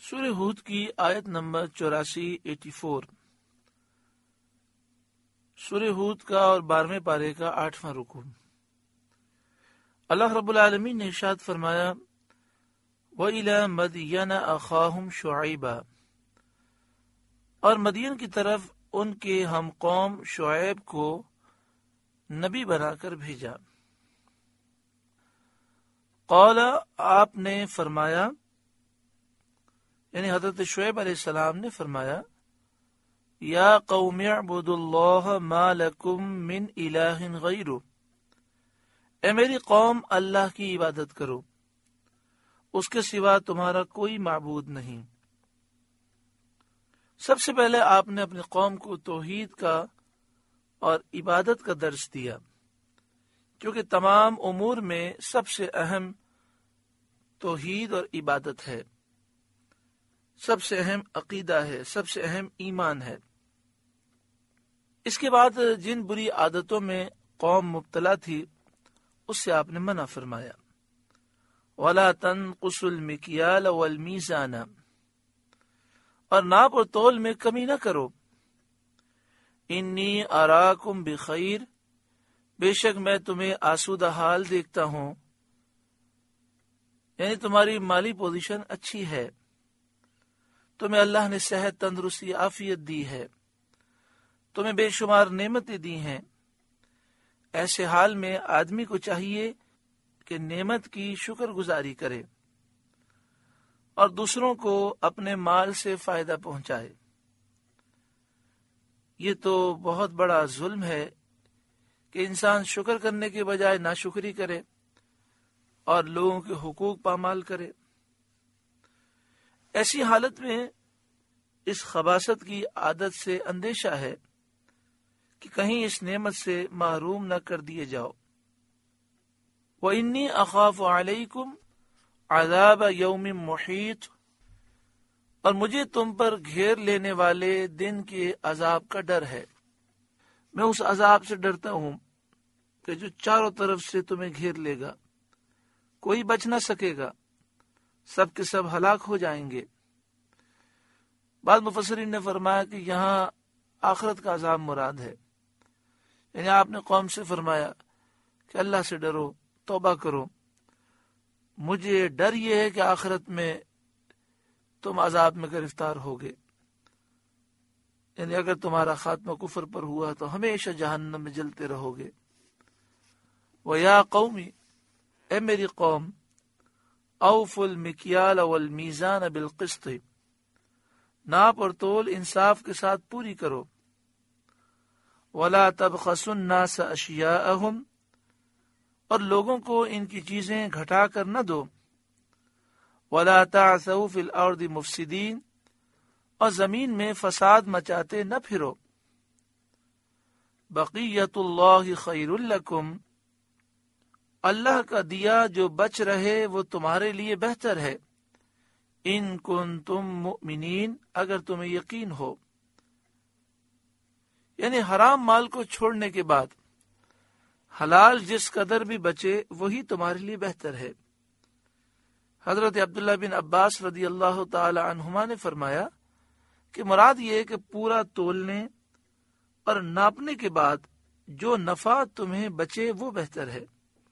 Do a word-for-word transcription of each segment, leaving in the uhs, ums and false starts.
سورہ ہود کی آیت نمبر چوراسی ایٹی فور سورہ ہود کا اور بارہویں پارے کا آٹھواں رکوع۔ اللہ رب العالمین نے ارشاد فرمایا وَإِلَى مَدْيَنَ أَخَاهُمْ شُعَيْبًا، اور مدین کی طرف ان کے ہم قوم شعیب کو نبی بنا کر بھیجا۔ قال، آپ نے فرمایا، یعنی حضرت شعیب علیہ السلام نے فرمایا، یا قوم اعبدوا اللہ ما لکم من الہ غیرہ، اے میری قوم اللہ کی عبادت کرو، اس کے سوا تمہارا کوئی معبود نہیں۔ سب سے پہلے آپ نے اپنی قوم کو توحید کا اور عبادت کا درس دیا، کیونکہ تمام امور میں سب سے اہم توحید اور عبادت ہے، سب سے اہم عقیدہ ہے، سب سے اہم ایمان ہے۔ اس کے بعد جن بری عادتوں میں قوم مبتلا تھی اس سے آپ نے منع فرمایا، وَلَا تَنْقُصُوا الْمِكْيَالَ وَالْمِيزَانَ، اور ناپ اور تول میں کمی نہ کرو۔ انی اراکم بخیر، بے شک میں تمہیں آسودہ حال دیکھتا ہوں، یعنی تمہاری مالی پوزیشن اچھی ہے، تمہیں اللہ نے صحت، تندرستی، عافیت دی ہے، تمہیں بے شمار نعمتیں دی ہیں۔ ایسے حال میں آدمی کو چاہیے کہ نعمت کی شکر گزاری کرے اور دوسروں کو اپنے مال سے فائدہ پہنچائے۔ یہ تو بہت بڑا ظلم ہے کہ انسان شکر کرنے کے بجائے ناشکری کرے اور لوگوں کے حقوق پامال کرے۔ ایسی حالت میں اس خباثت کی عادت سے اندیشہ ہے کہ کہیں اس نعمت سے محروم نہ کر دیے جاؤ۔ وَإِنِّي أَخَافُ عَلَيْكُمْ عَذَابَ يَوْمٍ مُحِيطٍ، اور مجھے تم پر گھیر لینے والے دن کے عذاب کا ڈر ہے۔ میں اس عذاب سے ڈرتا ہوں کہ جو چاروں طرف سے تمہیں گھیر لے گا، کوئی بچ نہ سکے گا، سب کے سب ہلاک ہو جائیں گے۔ بعض مفسرین نے فرمایا کہ یہاں آخرت کا عذاب مراد ہے، یعنی آپ نے قوم سے فرمایا کہ اللہ سے ڈرو، توبہ کرو، مجھے ڈر یہ ہے کہ آخرت میں تم عذاب میں گرفتار ہوگے، یعنی اگر تمہارا خاتمہ کفر پر ہوا تو ہمیشہ جہنم میں جلتے رہو گے۔ وَيَا قَوْمِ، اے میری قوم، اوفوا المکیال والمیزان بالقسط، ناپ اور تول انصاف کے ساتھ پوری کرو۔ ولا تبخسوا الناس اشیاءهم، اور لوگوں کو ان کی چیزیں گھٹا کر نہ دو۔ ولا تعثوا فی الارض مفسدین، اور زمین میں فساد مچاتے نہ پھرو۔ بقیت اللہ خیر لکم، اللہ کا دیا جو بچ رہے وہ تمہارے لیے بہتر ہے۔ ان کنتم مؤمنین، اگر تمہیں یقین ہو، یعنی حرام مال کو چھوڑنے کے بعد حلال جس قدر بھی بچے وہی تمہارے لیے بہتر ہے۔ حضرت عبداللہ بن عباس رضی اللہ تعالی عنہما نے فرمایا کہ مراد یہ ہے کہ پورا تولنے اور ناپنے کے بعد جو نفع تمہیں بچے وہ بہتر ہے۔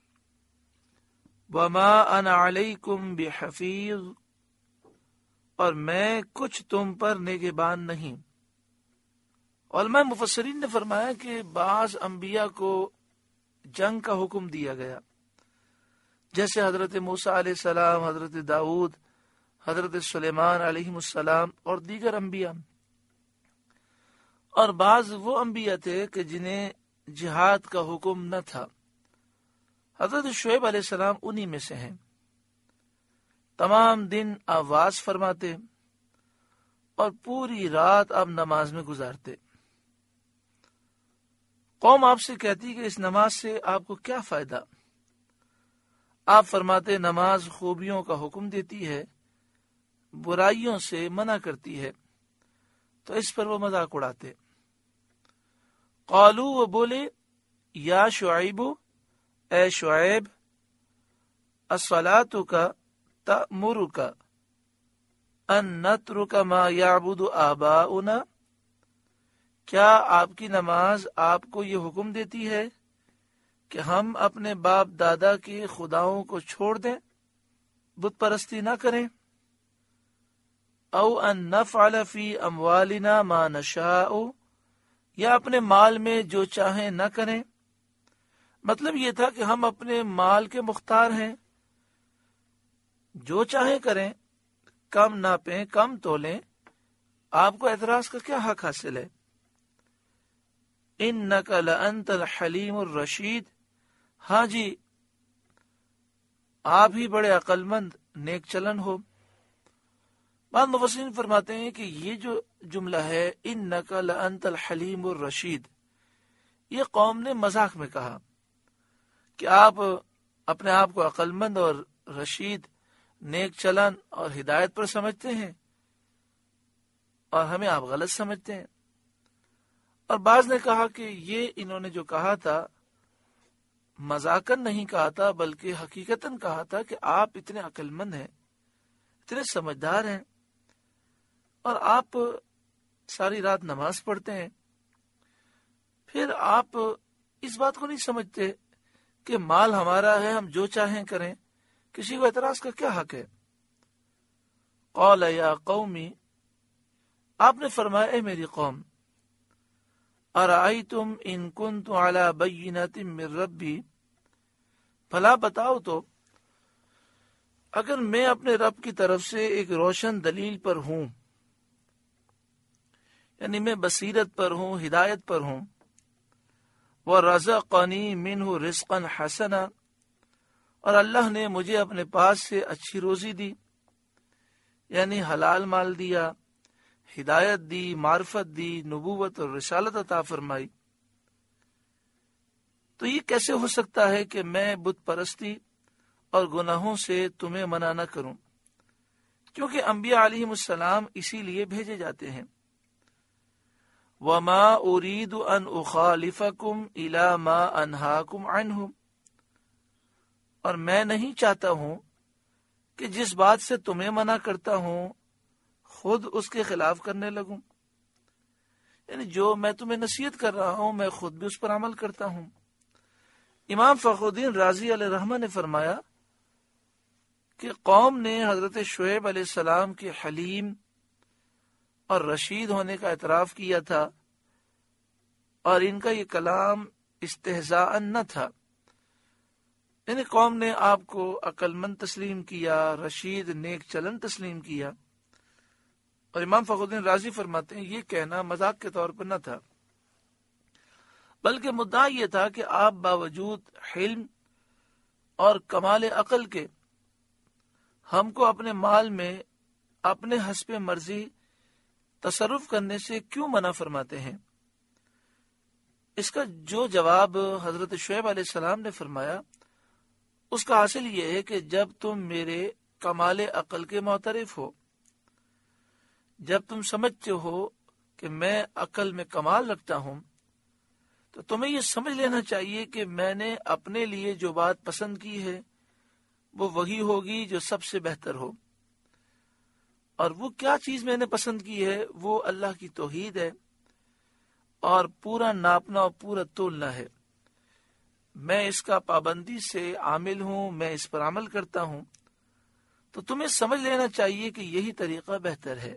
وما انا علیکم بحفیظ، اور میں کچھ تم پر نگہبان نہیں۔ علماء مفسرین نے فرمایا کہ بعض انبیاء کو جنگ کا حکم دیا گیا، جیسے حضرت موسیٰ علیہ السلام، حضرت داؤد، حضرت سلیمان علیہ السلام اور دیگر انبیاء، اور بعض وہ انبیاء تھے کہ جنہیں جہاد کا حکم نہ تھا۔ حضرت شعیب علیہ السلام انہی میں سے ہیں۔ تمام دن آواز فرماتے اور پوری رات آپ نماز میں گزارتے۔ قوم آپ سے کہتی کہ اس نماز سے آپ کو کیا فائدہ؟ آپ فرماتے نماز خوبیوں کا حکم دیتی ہے، برائیوں سے منع کرتی ہے، تو اس پر وہ مذاق اڑاتے۔ قالو، وہ بولے، یا شعیب، اے شعیب، الصلاۃ کا تأمرک، ان نترک ما یعبد آباؤنا، کیا آپ کی نماز آپ کو یہ حکم دیتی ہے کہ ہم اپنے باپ دادا کے خداؤں کو چھوڑ دیں، بت پرستی نہ کریں؟ او ان نفعل فی اموالنا ما نشاء، یا اپنے مال میں جو چاہیں نہ کریں۔ مطلب یہ تھا کہ ہم اپنے مال کے مختار ہیں، جو چاہیں کریں، کم ناپیں کم تولیں، آپ کو اعتراض کا کیا حق حاصل ہے؟ انک لانت الحلیم الرشید، ہاں جی آپ ہی بڑے عقل مند نیک چلن ہو۔ بعض مفسرین فرماتے ہیں کہ یہ جو جملہ ہے انک لانت الحلیم الرشید، یہ قوم نے مذاق میں کہا کہ آپ اپنے آپ کو عقل مند اور رشید، نیک چلن اور ہدایت پر سمجھتے ہیں، اور ہمیں آپ غلط سمجھتے ہیں۔ اور بعض نے کہا کہ یہ انہوں نے جو کہا تھا مذاقن نہیں کہا تھا، بلکہ حقیقتاً کہا تھا کہ آپ اتنے عقل مند ہیں، اتنے سمجھدار ہیں، اور آپ ساری رات نماز پڑھتے ہیں، پھر آپ اس بات کو نہیں سمجھتے کہ مال ہمارا ہے، ہم جو چاہیں کریں، کسی کو اعتراض کا کیا حق ہے؟ قال یا قومی، آپ نے فرمایا اے میری قوم، ارأیتم ان کنت علی بینۃ من ربی، بھلا بتاؤ تو اگر میں اپنے رب کی طرف سے ایک روشن دلیل پر ہوں، یعنی میں بصیرت پر ہوں، ہدایت پر ہوں، وَرَزَقَنِي مِنْهُ رِزْقًا حَسَنًا، اور اللہ نے مجھے اپنے پاس سے اچھی روزی دی، یعنی حلال مال دیا، ہدایت دی، معرفت دی، نبوت اور رسالت عطا فرمائی، تو یہ کیسے ہو سکتا ہے کہ میں بت پرستی اور گناہوں سے تمہیں منع نہ کروں؟ کیونکہ انبیاء علیہم السلام اسی لیے بھیجے جاتے ہیں۔ وَمَا أُرِيدُ أَنْ أُخَالِفَكُمْ إِلَى مَا أَنْهَاكُمْ عَنْهُ، اور میں نہیں چاہتا ہوں کہ جس بات سے تمہیں منع کرتا ہوں خود اس کے خلاف کرنے لگوں، یعنی جو میں تمہیں نصیحت کر رہا ہوں میں خود بھی اس پر عمل کرتا ہوں۔ امام فخر الدین رازی علیہ رحمہ نے فرمایا کہ قوم نے حضرت شعیب علیہ السلام کے حلیم اور رشید ہونے کا اعتراف کیا تھا، اور ان کا یہ کلام استہزاء نہ تھا، یعنی قوم نے آپ کو عقل مند تسلیم کیا، رشید نیک چلن تسلیم کیا، اور امام فخر الدین رازی فرماتے ہیں یہ کہنا مذاق کے طور پر نہ تھا، بلکہ مدعا یہ تھا کہ آپ باوجود حلم اور کمال عقل کے ہم کو اپنے مال میں اپنے حسب مرضی تصرف کرنے سے کیوں منع فرماتے ہیں؟ اس کا جو جواب حضرت شعیب علیہ السلام نے فرمایا اس کا حاصل یہ ہے کہ جب تم میرے کمال عقل کے معترف ہو، جب تم سمجھتے ہو کہ میں عقل میں کمال رکھتا ہوں، تو تمہیں یہ سمجھ لینا چاہیے کہ میں نے اپنے لیے جو بات پسند کی ہے وہ وہی ہوگی جو سب سے بہتر ہو، اور وہ کیا چیز میں نے پسند کی ہے وہ اللہ کی توحید ہے، اور پورا ناپنا اور پورا تولنا ہے، میں اس کا پابندی سے عامل ہوں، میں اس پر عمل کرتا ہوں، تو تمہیں سمجھ لینا چاہیے کہ یہی طریقہ بہتر ہے۔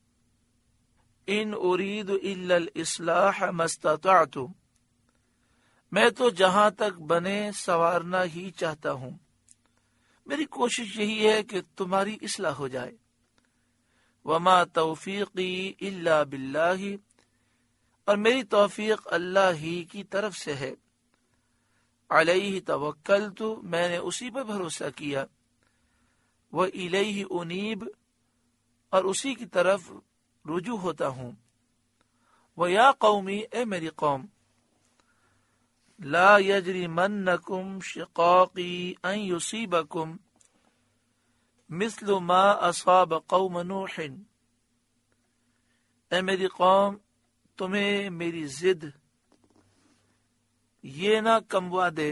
ان ارید الا الاصلاح ما استطعت، میں تو جہاں تک بنے سنوارنا ہی چاہتا ہوں، میری کوشش یہی ہے کہ تمہاری اصلاح ہو جائے۔ وما توفیقی الا باللہ، اور میری توفیق اللہ ہی کی طرف سے ہے۔ علیہ توکلت، میں نے اسی پر بھروسہ کیا۔ وإلیہ انیب، اور اسی کی طرف رجوع ہوتا ہوں۔ ویا قومی، اے میری قوم، لا یجرمنکم شقاقی ان یصیبکم مثل ما اصاب قوم نوح، اے میری قوم تمہیں میری ضد یہ نہ کموا دے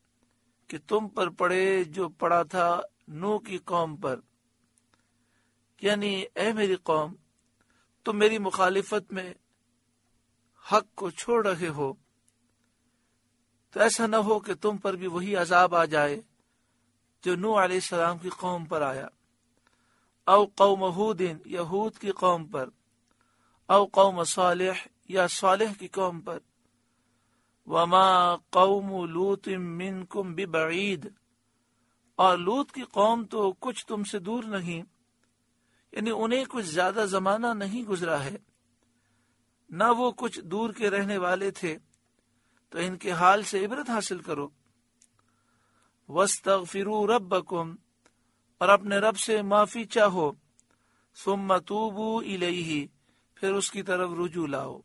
کہ تم پر پڑے جو پڑا تھا نوح کی قوم پر، یعنی اے میری قوم، تم میری مخالفت میں حق کو چھوڑ رہے ہو تو ایسا نہ ہو کہ تم پر بھی وہی عذاب آ جائے جو نوح علیہ السلام کی قوم پر آیا، او قوم ہود یا ہود کی قوم پر، او قوم صالح یا صالح کی قوم پر، وما قوم لوط منکم ببعید، اور لوط کی قوم تو کچھ تم سے دور نہیں، یعنی انہیں کچھ زیادہ زمانہ نہیں گزرا ہے، نہ وہ کچھ دور کے رہنے والے تھے، تو ان کے حال سے عبرت حاصل کرو۔ وَاسْتَغْفِرُوا رَبَّكُمْ، اور اپنے رب سے معافی چاہو، ثُمَّ تُوبُوا إِلَيْهِ، پھر اس کی طرف رجوع لاؤ۔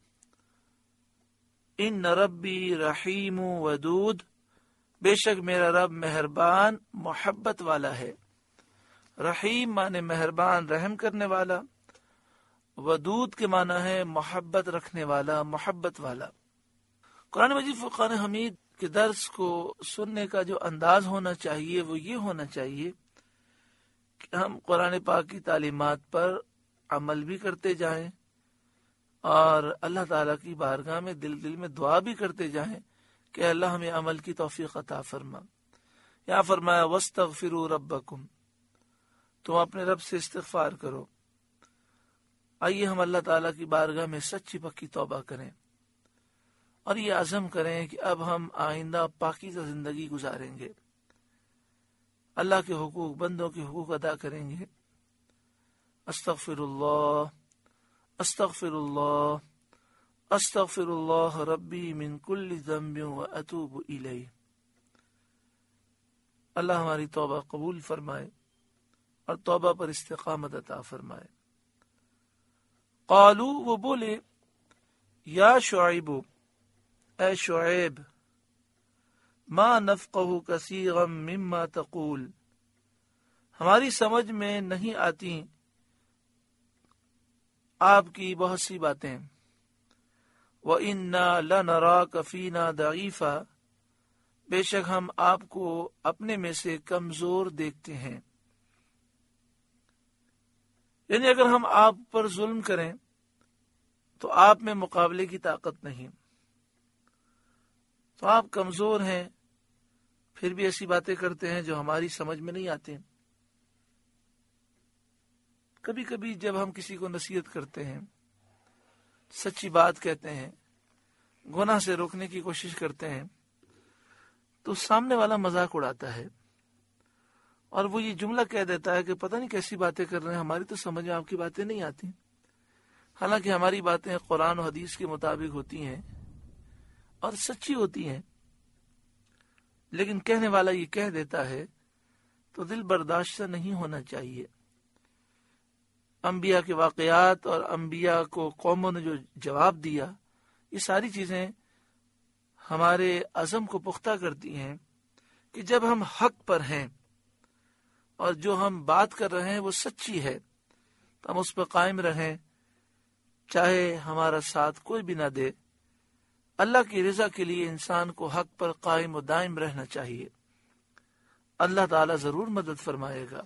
ان ربی رحیم ودود، بے شک میرا رب مہربان محبت والا ہے۔ رحیم معنی مہربان رحم کرنے والا، ودود کے معنی ہے محبت رکھنے والا، محبت والا۔ قرآن مجید فرقان حمید کے درس کو سننے کا جو انداز ہونا چاہیے وہ یہ ہونا چاہیے کہ ہم قرآن پاک کی تعلیمات پر عمل بھی کرتے جائیں اور اللہ تعالیٰ کی بارگاہ میں دل دل میں دعا بھی کرتے جائیں کہ اللہ ہمیں عمل کی توفیق عطا فرما۔ یہاں فرمایا وَاسْتَغْفِرُوا رَبَّكُمْ، تم اپنے رب سے استغفار کرو۔ آئیے ہم اللہ تعالیٰ کی بارگاہ میں سچی پکی توبہ کریں اور یہ عزم کریں کہ اب ہم آئندہ پاکیزہ زندگی گزاریں گے، اللہ کے حقوق، بندوں کے حقوق ادا کریں گے۔ استغفر اللہ استغفر اللہ استغفر اللہ ربی من کل ذنب واتوب الیہ۔ اللہ ہماری توبہ قبول فرمائے اور توبہ پر استقامت عطا فرمائے۔ قالو، وہ بولے، یا شعیب، اے شعیب، ما نفقہ کثیرا مما تقول، ہماری سمجھ میں نہیں آتی آپ کی بہت سی باتیں۔ وَإِنَّا لَنَرَاكَ فِينَا ضَعِيفًا، بے شک ہم آپ کو اپنے میں سے کمزور دیکھتے ہیں۔ یعنی اگر ہم آپ پر ظلم کریں تو آپ میں مقابلے کی طاقت نہیں، تو آپ کمزور ہیں، پھر بھی ایسی باتیں کرتے ہیں جو ہماری سمجھ میں نہیں آتے۔ کبھی کبھی جب ہم کسی کو نصیحت کرتے ہیں، سچی بات کہتے ہیں، گناہ سے روکنے کی کوشش کرتے ہیں، تو سامنے والا مذاق اڑاتا ہے اور وہ یہ جملہ کہہ دیتا ہے کہ پتہ نہیں کیسی باتیں کر رہے ہیں، ہماری تو سمجھ میں آپ کی باتیں نہیں آتی، حالانکہ ہماری باتیں قرآن و حدیث کے مطابق ہوتی ہیں اور سچی ہوتی ہیں، لیکن کہنے والا یہ کہہ دیتا ہے تو دل برداشتہ نہیں ہونا چاہیے۔ انبیاء کے واقعات اور انبیاء کو قوموں نے جو جواب دیا، یہ ساری چیزیں ہمارے عزم کو پختہ کرتی ہیں کہ جب ہم حق پر ہیں اور جو ہم بات کر رہے ہیں وہ سچی ہے تو ہم اس پر قائم رہیں، چاہے ہمارا ساتھ کوئی بھی نہ دے۔ اللہ کی رضا کے لیے انسان کو حق پر قائم و دائم رہنا چاہیے، اللہ تعالیٰ ضرور مدد فرمائے گا۔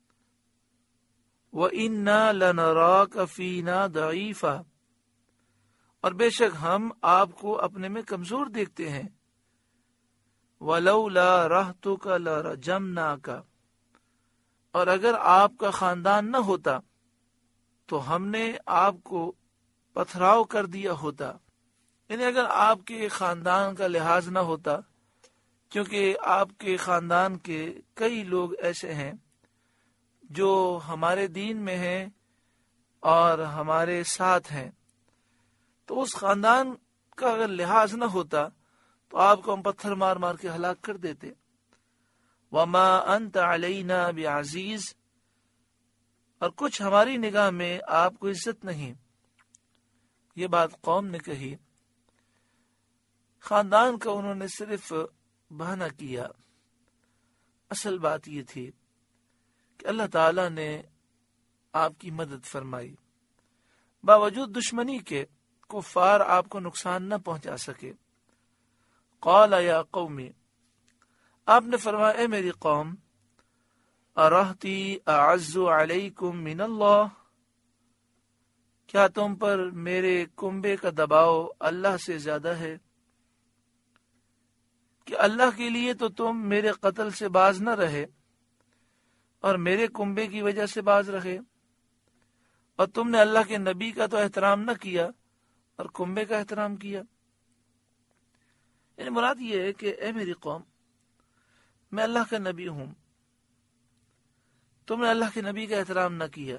وَإِنَّا لَنَرَاكَ فِينَا ضَعِيفًا، اور بے شک ہم آپ کو اپنے میں کمزور دیکھتے ہیں۔ وَلَوْلَا رَحْتُكَ لَرَجَمْنَاكَ، اور اگر آپ کا خاندان نہ ہوتا تو ہم نے آپ کو پتھراؤ کر دیا ہوتا، یعنی اگر آپ کے خاندان کا لحاظ نہ ہوتا، کیونکہ آپ کے خاندان کے کئی لوگ ایسے ہیں جو ہمارے دین میں ہیں اور ہمارے ساتھ ہیں، تو اس خاندان کا اگر لحاظ نہ ہوتا تو آپ کو ہم پتھر مار مار کے ہلاک کر دیتے۔ وما انت علینا بعزیز، اور کچھ ہماری نگاہ میں آپ کو عزت نہیں۔ یہ بات قوم نے کہی، خاندان کا انہوں نے صرف بہانہ کیا، اصل بات یہ تھی کہ اللہ تعالیٰ نے آپ کی مدد فرمائی، باوجود دشمنی کے کفار آپ کو نقصان نہ پہنچا سکے۔ قال یا قومی، آپ نے فرمایا اے میری قوم، ارہتی اعز علیکم من اللہ، کیا تم پر میرے کنبے کا دباؤ اللہ سے زیادہ ہے؟ کہ اللہ کے لیے تو تم میرے قتل سے باز نہ رہے اور میرے کنبے کی وجہ سے باز رہے، اور تم نے اللہ کے نبی کا تو احترام نہ کیا اور کنبے کا احترام کیا۔ یعنی مراد یہ ہے کہ اے میری قوم، میں اللہ کا نبی ہوں، تم نے اللہ کے نبی کا احترام نہ کیا،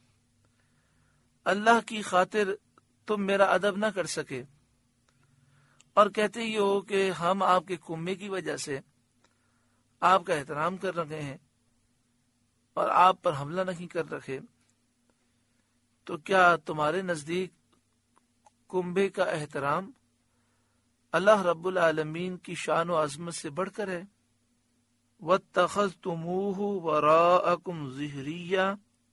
اللہ کی خاطر تم میرا ادب نہ کر سکے، اور کہتے ہی ہو کہ ہم آپ کے کنبے کی وجہ سے آپ کا احترام کر رکھے ہیں اور آپ پر حملہ نہیں کر رکھے، تو کیا تمہارے نزدیک کنبے کا احترام اللہ رب العالمین کی شان و عظمت سے بڑھ کر ہے؟ وَاتَّخَذْتُمُوهُ وَرَاءَكُمْ ظِهْرِيًّا،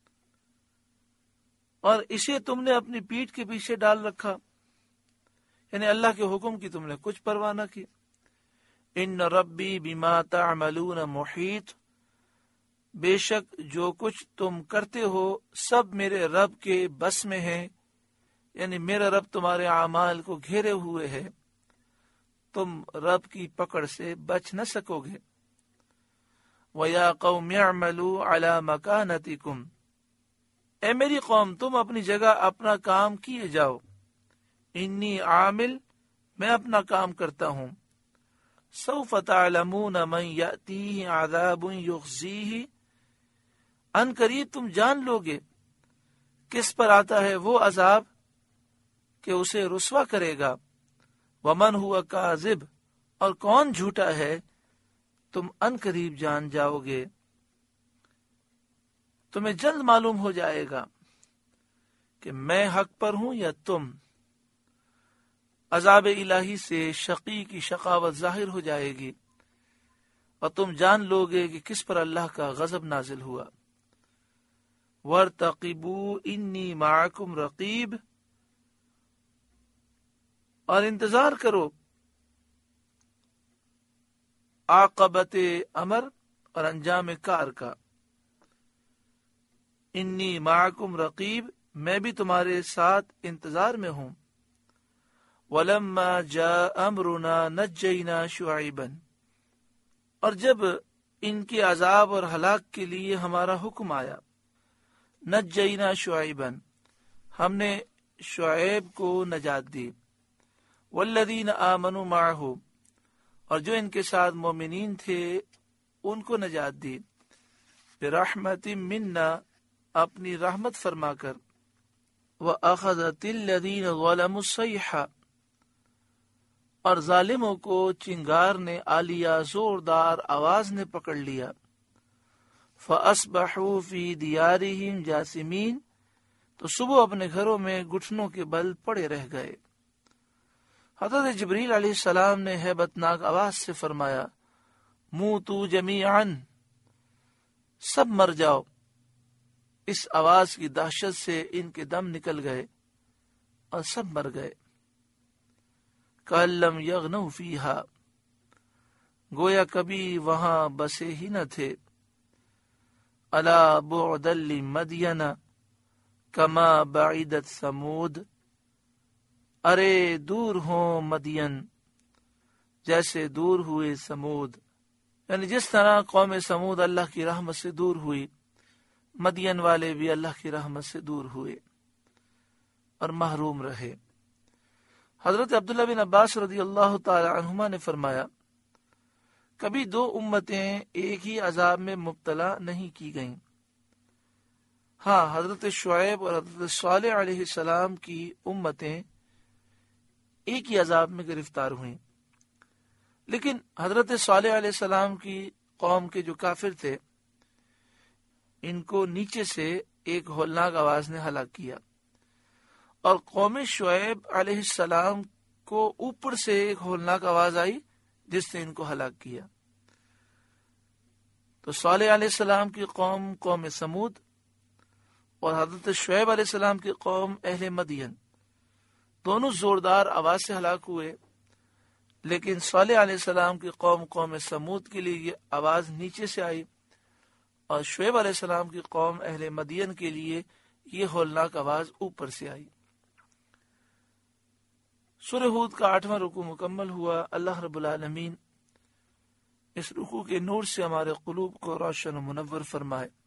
اور اسے تم نے اپنی پیٹھ کے پیچھے ڈال رکھا، یعنی اللہ کے حکم کی تم نے کچھ پرواہ نہ کی۔ ان ربی بما تعملون محیط، بے شک جو کچھ تم کرتے ہو سب میرے رب کے بس میں ہے، یعنی میرا رب تمہارے اعمال کو گھیرے ہوئے ہے، تم رب کی پکڑ سے بچ نہ سکو گے۔ وَيَا قَوْمِ اعْمَلُوا عَلَى مَكَانَتِكُمْ، اے میری قوم تم اپنی جگہ اپنا کام کیے جاؤ، انی عامل، میں اپنا کام کرتا ہوں، سوف تعلمون من یأتیہ عذاب یخزیہ، ان قریب تم جان لوگے کس پر آتا ہے وہ عذاب کہ اسے رسوا کرے گا، ومن ہوا کاذب، اور کون جھوٹا ہے تم ان قریب جان جاؤ گے، تمہیں جلد معلوم ہو جائے گا کہ میں حق پر ہوں یا تم۔ عذاب الہی سے شقی کی شقاوت ظاہر ہو جائے گی اور تم جان لوگے کہ کس پر اللہ کا غضب نازل ہوا۔ وَارْتَقِبُوا إِنِّي مَعَكُمْ رَقِيبٌ، اور انتظار کرو عاقبت امر اور انجام کار کا۔ انی معکم رقیب، میں بھی تمہارے ساتھ انتظار میں ہوں۔ وَلَمَّا جَاءَ أَمْرُنَا نَجَّيْنَا شُعَيْبًا، اور جب ان کے عذاب اور ہلاک کے لیے ہمارا حکم آیا، نَجَّيْنَا شُعَيْبًا، ہم نے شعیب کو نجات دی، وَالَّذِينَ آمَنُوا مَعَهُ، اور جو ان کے ساتھ مومنین تھے ان کو نجات دی، بِرَحْمَةٍ مِنَّا، اپنی رحمت فرما کر، وَأَخَذَتِ الَّذِينَ ظَلَمُوا الصَّيْحَةُ، اور ظالموں کو چنگار نے آلیا، زوردار آواز نے پکڑ لیا، فَأَصْبَحُوا فِي دِيَارِهِمْ جَاثِمِينَ، تو صبح اپنے گھروں میں گھٹنوں کے بل پڑے رہ گئے۔ حضرت جبریل علیہ السلام نے ہیبت ناک آواز سے فرمایا، موتوا جمیعاً، سب مر جاؤ۔ اس آواز کی دہشت سے ان کے دم نکل گئے اور سب مر گئے۔ کأن لم یغنوا فیہا، گویا کبھی وہاں بسے ہی نہ تھے۔ الا بعدا لمدین کما بعیدت ثمود، ارے دور ہوں مدین جیسے دور ہوئے سمود، یعنی جس طرح قوم سمود اللہ کی رحمت سے دور ہوئی، مدین والے بھی اللہ کی رحمت سے دور ہوئے اور محروم رہے۔ حضرت عبداللہ بن عباس رضی اللہ تعالی عنہما نے فرمایا، کبھی دو امتیں ایک ہی عذاب میں مبتلا نہیں کی گئیں۔ ہاں، حضرت شعیب اور حضرت صالح علیہ السلام کی امتیں ایک ہی عذاب میں گرفتار ہوئیں، لیکن حضرت صالح علیہ السلام کی قوم کے جو کافر تھے ان کو نیچے سے ایک ہولناک آواز نے ہلاک کیا، اور قوم شعیب علیہ السلام کو اوپر سے ایک ہولناک آواز آئی جس نے ان کو ہلاک کیا۔ تو صالح علیہ السلام کی قوم قوم سمود اور حضرت شعیب علیہ السلام کی قوم اہل مدین دونوں زوردار آواز سے ہلاک ہوئے، لیکن صالح علیہ السلام کی قوم قوم سمود کے لیے یہ آواز نیچے سے آئی اور شعیب علیہ السلام کی قوم اہل مدین کے لیے یہ ہولناک آواز اوپر سے آئی۔ سورہ ہود کا آٹھواں رکوع مکمل ہوا۔ اللہ رب العالمین اس رکوع کے نور سے ہمارے قلوب کو روشن و منور فرمائے۔